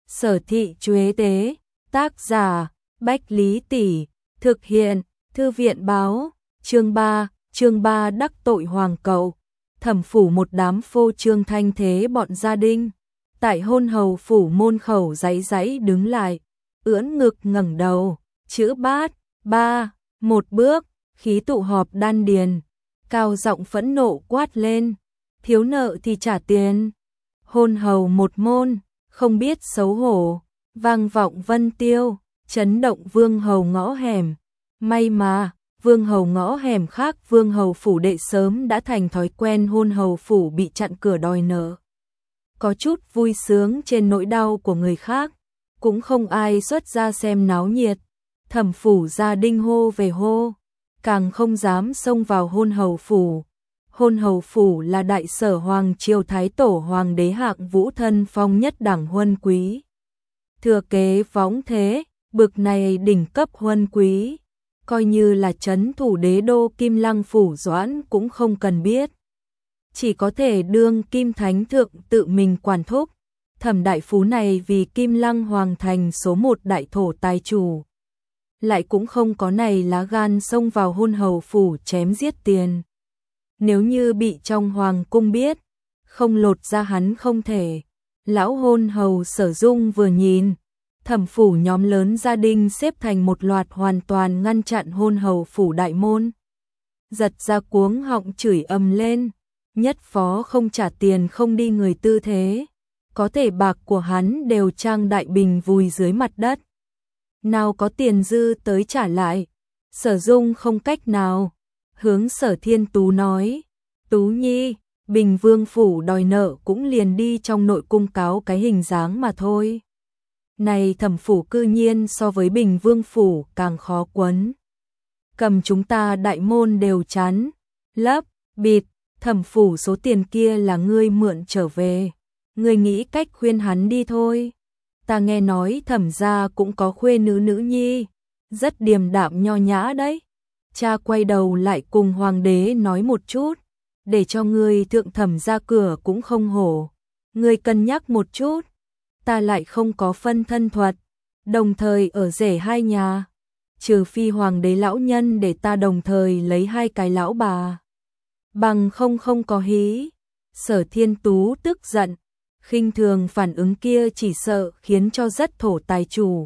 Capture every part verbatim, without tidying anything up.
Sở thị Chuế tế, tác giả, Bách Lý Tỷ, thực hiện, Thư viện báo, chương ba, chương ba đắc tội hoàng cậu, thẩm phủ một đám phô trương thanh thế bọn gia đình. Tại hôn hầu phủ môn khẩu giãy giãy đứng lại, ưỡn ngực ngẩng đầu, chữ bát, ba, một bước, khí tụ họp đan điền, cao giọng phẫn nộ quát lên, thiếu nợ thì trả tiền. Hôn hầu một môn, không biết xấu hổ, vang vọng vân tiêu, chấn động vương hầu ngõ hẻm. May mà, vương hầu ngõ hẻm khác vương hầu phủ đệ sớm đã thành thói quen hôn hầu phủ bị chặn cửa đòi nợ. Có chút vui sướng trên nỗi đau của người khác, cũng không ai xuất ra xem náo nhiệt. Thẩm phủ gia đình hô về hô, càng không dám xông vào hôn hầu phủ. Hôn hầu phủ là đại sở hoàng triều thái tổ hoàng đế hạng vũ thân phong nhất đẳng huân quý. Thừa kế võng thế, bực này đỉnh cấp huân quý, coi như là trấn thủ đế đô Kim Lăng phủ Doãn cũng không cần biết. Chỉ có thể đương Kim Thánh Thượng tự mình quản thúc. Thẩm đại phú này vì Kim Lăng hoàng thành số một đại thổ tài chủ, lại cũng không có này lá gan xông vào hôn hầu phủ chém giết tiền. Nếu như bị trong hoàng cung biết, không lột ra hắn không thể. Lão hôn hầu Sở Dung vừa nhìn, thẩm phủ nhóm lớn gia đình xếp thành một loạt hoàn toàn ngăn chặn hôn hầu phủ đại môn. Giật ra cuống họng chửi ầm lên, nhất phó không trả tiền không đi người tư thế. Có thể bạc của hắn đều trang đại bình vùi dưới mặt đất. Nào có tiền dư tới trả lại. Sở Dung không cách nào. Hướng Sở Thiên Tú nói, Tú Nhi, Bình Vương phủ đòi nợ cũng liền đi trong nội cung cáo cái hình dáng mà thôi. Này thẩm phủ cư nhiên so với Bình Vương phủ càng khó quấn. Cầm chúng ta đại môn đều chắn, lấp, bịt, thẩm phủ số tiền kia là ngươi mượn trở về. Ngươi nghĩ cách khuyên hắn đi thôi. Ta nghe nói thẩm gia cũng có khuê nữ nữ nhi, rất điềm đạm nho nhã đấy. Cha quay đầu lại cùng hoàng đế nói một chút, để cho ngươi thượng thẩm ra cửa cũng không hổ. Ngươi cân nhắc một chút, ta lại không có phân thân thuật, đồng thời ở rể hai nhà. Trừ phi hoàng đế lão nhân để ta đồng thời lấy hai cái lão bà. Bằng không không có hí. Sở Thiên Tú tức giận, khinh thường phản ứng kia chỉ sợ khiến cho rất thổ tài chủ.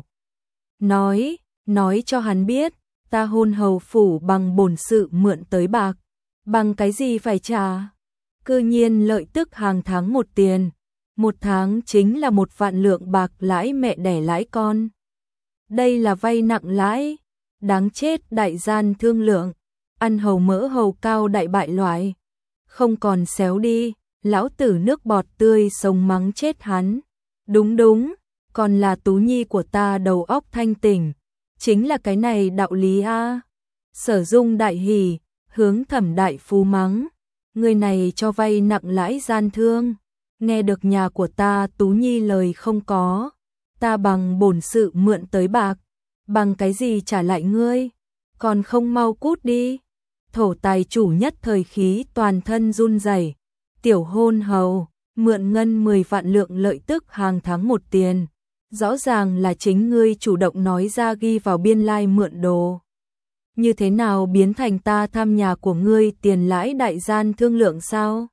Nói, nói cho hắn biết, ta hôn hầu phủ bằng bổn sự mượn tới bạc, bằng cái gì phải trả. Cư nhiên lợi tức hàng tháng một tiền, một tháng chính là một vạn lượng bạc lãi mẹ đẻ lãi con. Đây là vay nặng lãi, đáng chết đại gian thương lượng, ăn hầu mỡ hầu cao đại bại loại. Không còn xéo đi, lão tử nước bọt tươi sống mắng chết hắn. Đúng đúng, còn là Tú Nhi của ta đầu óc thanh tỉnh. Chính là cái này đạo lý a. Sở Dung đại hỉ, hướng thẩm đại phú mắng. Người này cho vay nặng lãi gian thương. Nghe được nhà của ta Tú Nhi lời không có. Ta bằng bổn sự mượn tới bạc. Bằng cái gì trả lại ngươi? Còn không mau cút đi. Thổ tài chủ nhất thời khí toàn thân run rẩy. Tiểu hôn hầu, mượn ngân mười vạn lượng lợi tức hàng tháng một tiền. Rõ ràng là chính ngươi chủ động nói ra ghi vào biên lai mượn đồ. Như thế nào biến thành ta thăm nhà của ngươi tiền lãi đại gian thương lượng sao?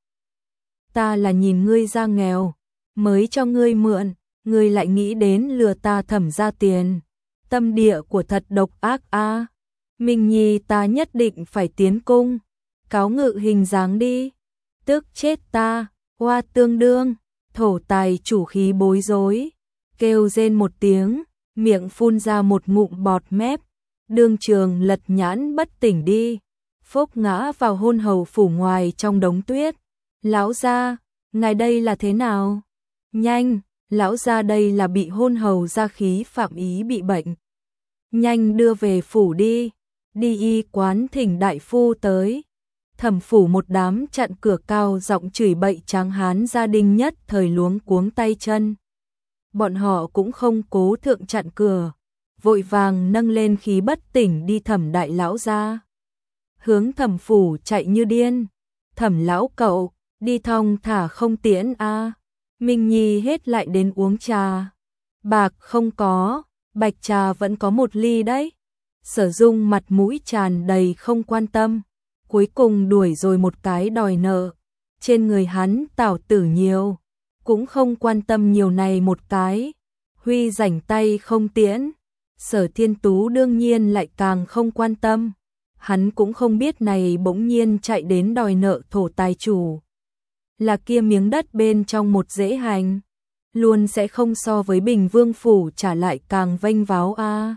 Ta là nhìn ngươi ra nghèo, mới cho ngươi mượn, ngươi lại nghĩ đến lừa ta thẩm ra tiền. Tâm địa của thật độc ác a. À. Minh Nhi ta nhất định phải tiến cung, cáo ngự hình dáng đi. Tức chết ta, hoa tương đương, thổ tài chủ khí bối rối. Kêu rên một tiếng, miệng phun ra một ngụm bọt mép, đương trường lật nhãn bất tỉnh đi, phốc ngã vào hôn hầu phủ ngoài trong đống tuyết. Lão gia, ngài đây là thế nào? Nhanh, lão gia đây là bị hôn hầu gia khí phạm ý bị bệnh. Nhanh đưa về phủ đi, đi y quán thỉnh đại phu tới. Thẩm phủ một đám chặn cửa cao giọng chửi bậy tráng hán gia đình nhất thời luống cuống tay chân. Bọn họ cũng không cố thượng chặn cửa, vội vàng nâng lên khí bất tỉnh đi thẩm đại lão ra. Hướng thẩm phủ chạy như điên. Thẩm lão cậu, đi thong thả không tiễn a. Minh Nhi hết lại đến uống trà. Bạc không có, bạch trà vẫn có một ly đấy. Sở Dung mặt mũi tràn đầy không quan tâm, cuối cùng đuổi rồi một cái đòi nợ. Trên người hắn tảo tử nhiều, cũng không quan tâm nhiều này một cái. Huy rảnh tay không tiễn, Sở Thiên Tú đương nhiên lại càng không quan tâm. Hắn cũng không biết này bỗng nhiên chạy đến đòi nợ thổ tài chủ. Là kia miếng đất bên trong một dễ hành, luôn sẽ không so với Bình Vương phủ trả lại càng vênh váo a. À.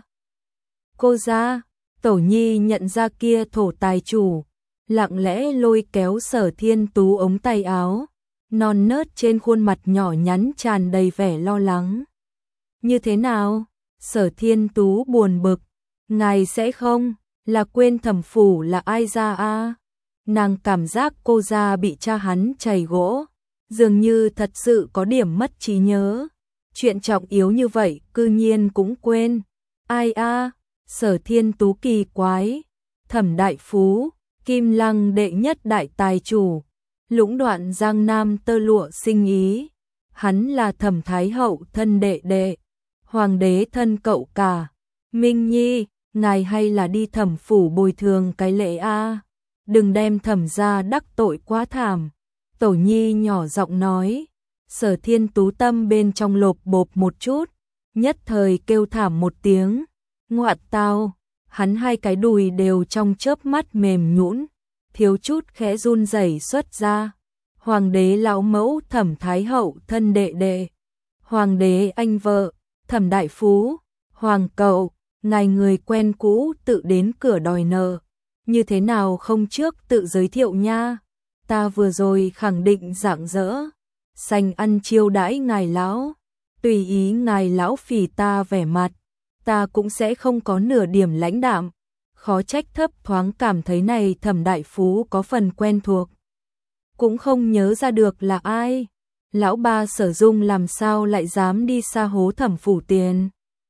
Cô ra, Tổ Nhi nhận ra kia thổ tài chủ, lặng lẽ lôi kéo Sở Thiên Tú ống tay áo, non nớt trên khuôn mặt nhỏ nhắn tràn đầy vẻ lo lắng. Như thế nào? Sở Thiên Tú buồn bực, ngài sẽ không là quên thẩm phủ là ai ra a? À? Nàng cảm giác cô ra bị cha hắn chày gỗ, dường như thật sự có điểm mất trí nhớ. Chuyện trọng yếu như vậy cư nhiên cũng quên. Ai a? À? Sở Thiên Tú kỳ quái. Thẩm đại phú, Kim Lăng đệ nhất đại tài chủ, lũng đoạn Giang Nam tơ lụa sinh ý. Hắn là Thẩm Thái hậu thân đệ đệ, hoàng đế thân cậu cả. Minh Nhi, ngài hay là đi thẩm phủ bồi thường cái lễ a, à? Đừng đem thẩm gia đắc tội quá thảm. Tổ Nhi nhỏ giọng nói. Sở Thiên Tú tâm bên trong lộp bộp một chút, nhất thời kêu thảm một tiếng. Ngoạn tao, hắn hai cái đùi đều trong chớp mắt mềm nhũn, thiếu chút khẽ run rẩy xuất ra. Hoàng đế lão mẫu Thẩm Thái hậu thân đệ đệ, hoàng đế anh vợ, Thẩm đại phú, hoàng cậu, ngài người quen cũ tự đến cửa đòi nợ, như thế nào không trước tự giới thiệu nha? Ta vừa rồi khẳng định rạng rỡ, sành ăn chiêu đãi ngài lão, tùy ý ngài lão phì ta vẻ mặt, ta cũng sẽ không có nửa điểm lãnh đạm. Khó trách thấp thoáng cảm thấy này Thẩm đại phú có phần quen thuộc, cũng không nhớ ra được là ai. Lão ba Sở Dung làm sao lại dám đi xa hố thẩm phủ tiền?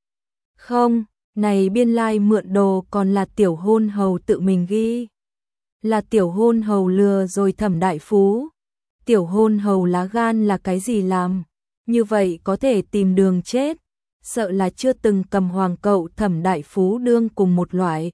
Không, này biên lai mượn đồ còn là tiểu hôn hầu tự mình ghi. Là tiểu hôn hầu lừa rồi Thẩm đại phú. Tiểu hôn hầu lá gan là cái gì làm? Như vậy có thể tìm đường chết. Sợ là chưa từng cầm hoàng cậu Thẩm đại phú đương cùng một loại.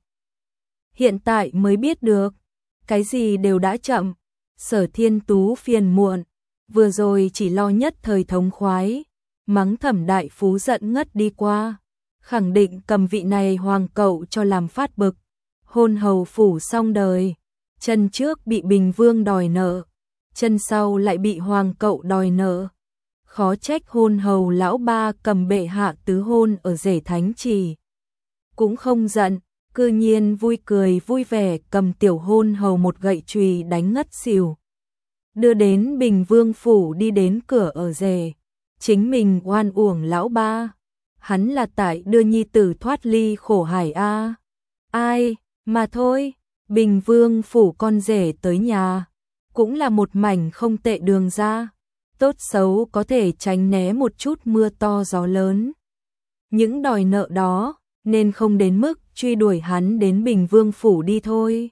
Hiện tại mới biết được, cái gì đều đã chậm. Sở Thiên Tú phiền muộn, vừa rồi chỉ lo nhất thời thống khoái, mắng Thẩm đại phú giận ngất đi qua, khẳng định cầm vị này hoàng cậu cho làm phát bực. Hôn hầu phủ xong đời, chân trước bị Bình Vương đòi nợ, chân sau lại bị hoàng cậu đòi nợ. Khó trách hôn hầu lão ba cầm bệ hạ tứ hôn ở rể thánh trì. Cũng không giận, cư nhiên vui cười vui vẻ cầm tiểu hôn hầu một gậy chùy đánh ngất xỉu. Đưa đến Bình Vương phủ đi đến cửa ở rể, chính mình oan uổng lão ba. Hắn là tại đưa nhi tử thoát ly khổ hải a. Ai, mà thôi, Bình Vương phủ con rể tới nhà, cũng là một mảnh không tệ đường ra. Tốt xấu có thể tránh né một chút mưa to gió lớn. Những đòi nợ đó, nên không đến mức truy đuổi hắn đến Bình Vương phủ đi thôi.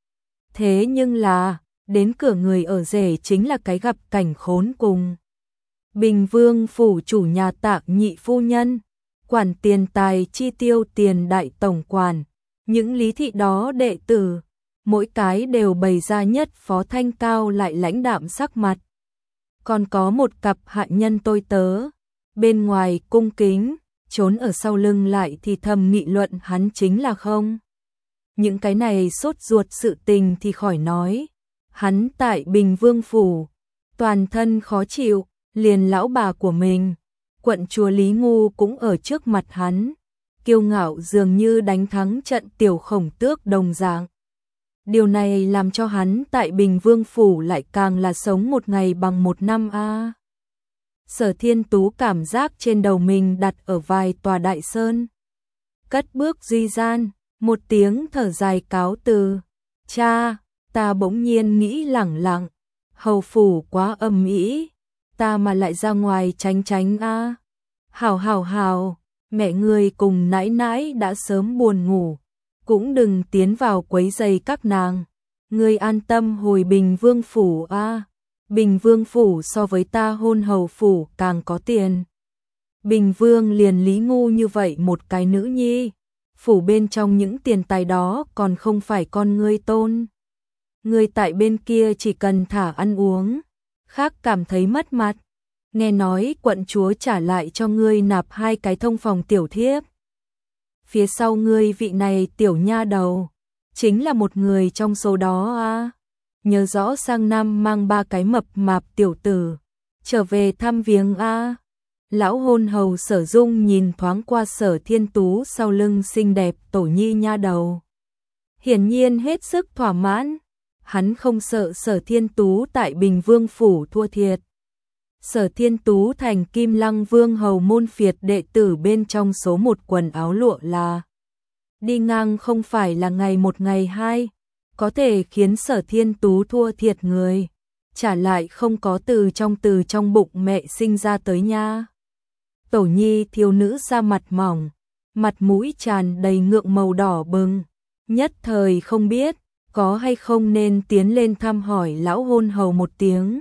Thế nhưng là, đến cửa người ở rể chính là cái gặp cảnh khốn cùng. Bình Vương phủ chủ nhà Tạ nhị phu nhân, quản tiền tài chi tiêu tiền đại tổng quản, những lý thị đó đệ tử, mỗi cái đều bày ra nhất phó thanh cao lại lãnh đạm sắc mặt. Còn có một cặp hạ nhân tôi tớ, bên ngoài cung kính, trốn ở sau lưng lại thì thầm nghị luận hắn chính là không. Những cái này sốt ruột sự tình thì khỏi nói. Hắn tại Bình Vương phủ, toàn thân khó chịu, liền lão bà của mình, quận chúa Lý Ngu cũng ở trước mặt hắn, kiêu ngạo dường như đánh thắng trận tiểu khổng tước đồng dạng. Điều này làm cho hắn tại Bình Vương phủ lại càng là sống một ngày bằng một năm a. À. Sở Thiên Tú cảm giác trên đầu mình đặt ở vài tòa đại sơn. Cất bước duy gian, một tiếng thở dài cáo từ. Cha, ta bỗng nhiên nghĩ lẳng lặng, hầu phủ quá âm ĩ, ta mà lại ra ngoài tránh tránh a. À. Hảo hảo hảo, mẹ người cùng nãi nãi đã sớm buồn ngủ, cũng đừng tiến vào quấy rầy các nàng. Ngươi an tâm hồi Bình Vương phủ a. À. Bình Vương phủ so với ta hôn hầu phủ càng có tiền. Bình Vương liền lý ngu như vậy một cái nữ nhi, phủ bên trong những tiền tài đó còn không phải con ngươi tôn. Ngươi tại bên kia chỉ cần thả ăn uống, khác cảm thấy mất mặt. Nghe nói quận chúa trả lại cho ngươi nạp hai cái thông phòng tiểu thiếp. Phía sau ngươi vị này tiểu nha đầu, chính là một người trong số đó à. Nhớ rõ sang năm mang ba cái mập mạp tiểu tử, trở về thăm viếng a. Lão hôn hầu Sở Dung nhìn thoáng qua Sở Thiên Tú sau lưng xinh đẹp tổ nhi nha đầu. Hiển nhiên hết sức thỏa mãn, hắn không sợ Sở Thiên Tú tại Bình Vương Phủ thua thiệt. Sở Thiên Tú thành Kim Lăng Vương hầu môn phiệt đệ tử bên trong số một quần áo lụa là. Đi ngang không phải là ngày một ngày hai, có thể khiến Sở Thiên Tú thua thiệt người, trả lại không có từ trong từ trong bụng mẹ sinh ra tới nha. Tổ nhi thiếu nữ da mặt mỏng, mặt mũi tràn đầy ngượng màu đỏ bừng, nhất thời không biết có hay không nên tiến lên thăm hỏi lão hôn hầu một tiếng.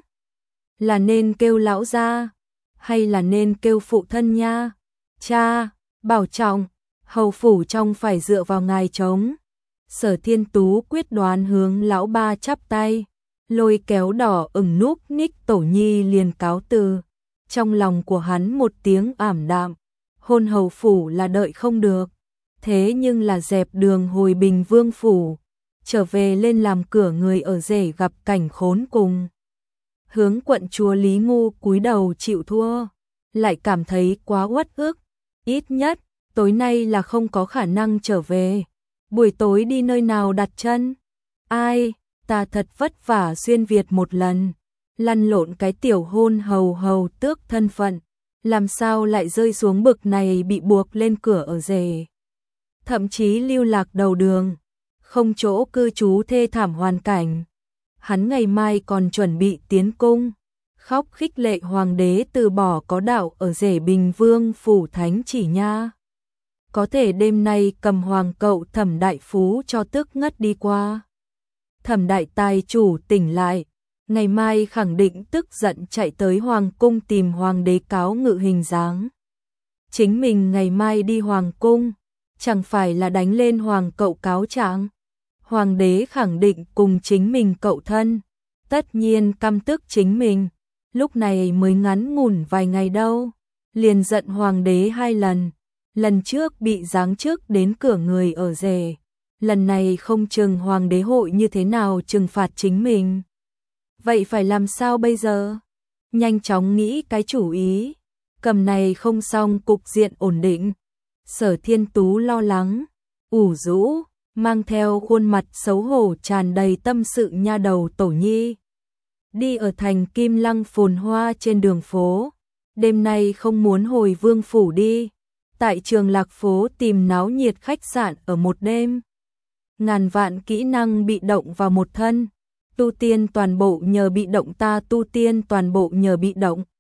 Là nên kêu lão gia, hay là nên kêu phụ thân nha? Cha, bảo trọng, hầu phủ trong phải dựa vào ngài trống. Sở Thiên Tú quyết đoán hướng lão ba chắp tay, lôi kéo đỏ ửng núp ních tổ nhi liền cáo từ. Trong lòng của hắn một tiếng ảm đạm, hôn hầu phủ là đợi không được, thế nhưng là dẹp đường hồi Bình Vương phủ, trở về lên làm cửa người ở rể gặp cảnh khốn cùng. Hướng quận chúa Lý Ngu cúi đầu chịu thua, lại cảm thấy quá uất ức, ít nhất tối nay là không có khả năng trở về. Buổi tối đi nơi nào đặt chân? Ai, ta thật vất vả xuyên Việt một lần, lăn lộn cái tiểu hôn hầu hầu tước thân phận, làm sao lại rơi xuống bực này bị buộc lên cửa ở rể. Thậm chí lưu lạc đầu đường, không chỗ cư trú thê thảm hoàn cảnh. Hắn ngày mai còn chuẩn bị tiến cung, khóc khích lệ hoàng đế từ bỏ có đạo ở rể Bình Vương phủ thánh chỉ nha. Có thể đêm nay cầm hoàng cậu Thẩm đại phú cho tức ngất đi qua. Thẩm đại tài chủ tỉnh lại, ngày mai khẳng định tức giận chạy tới hoàng cung tìm hoàng đế cáo ngự hình dáng. Chính mình ngày mai đi hoàng cung, chẳng phải là đánh lên hoàng cậu cáo trạng. Hoàng đế khẳng định cùng chính mình cậu thân, tất nhiên căm tức chính mình, lúc này mới ngắn ngủn vài ngày đâu, liền giận hoàng đế hai lần, lần trước bị giáng chức đến cửa người ở rể, lần này không chừng hoàng đế hội như thế nào trừng phạt chính mình. Vậy phải làm sao bây giờ? Nhanh chóng nghĩ cái chủ ý, cầm này không xong cục diện ổn định. Sở Thiên Tú lo lắng, ủ rũ, mang theo khuôn mặt xấu hổ tràn đầy tâm sự nha đầu tổ nhi. Đi ở thành Kim Lăng phồn hoa trên đường phố, đêm nay không muốn hồi Vương phủ đi, tại Trường Lạc phố tìm náo nhiệt khách sạn ở một đêm. Ngàn vạn kỹ năng bị động vào một thân, tu tiên toàn bộ nhờ bị động ta tu tiên toàn bộ nhờ bị động.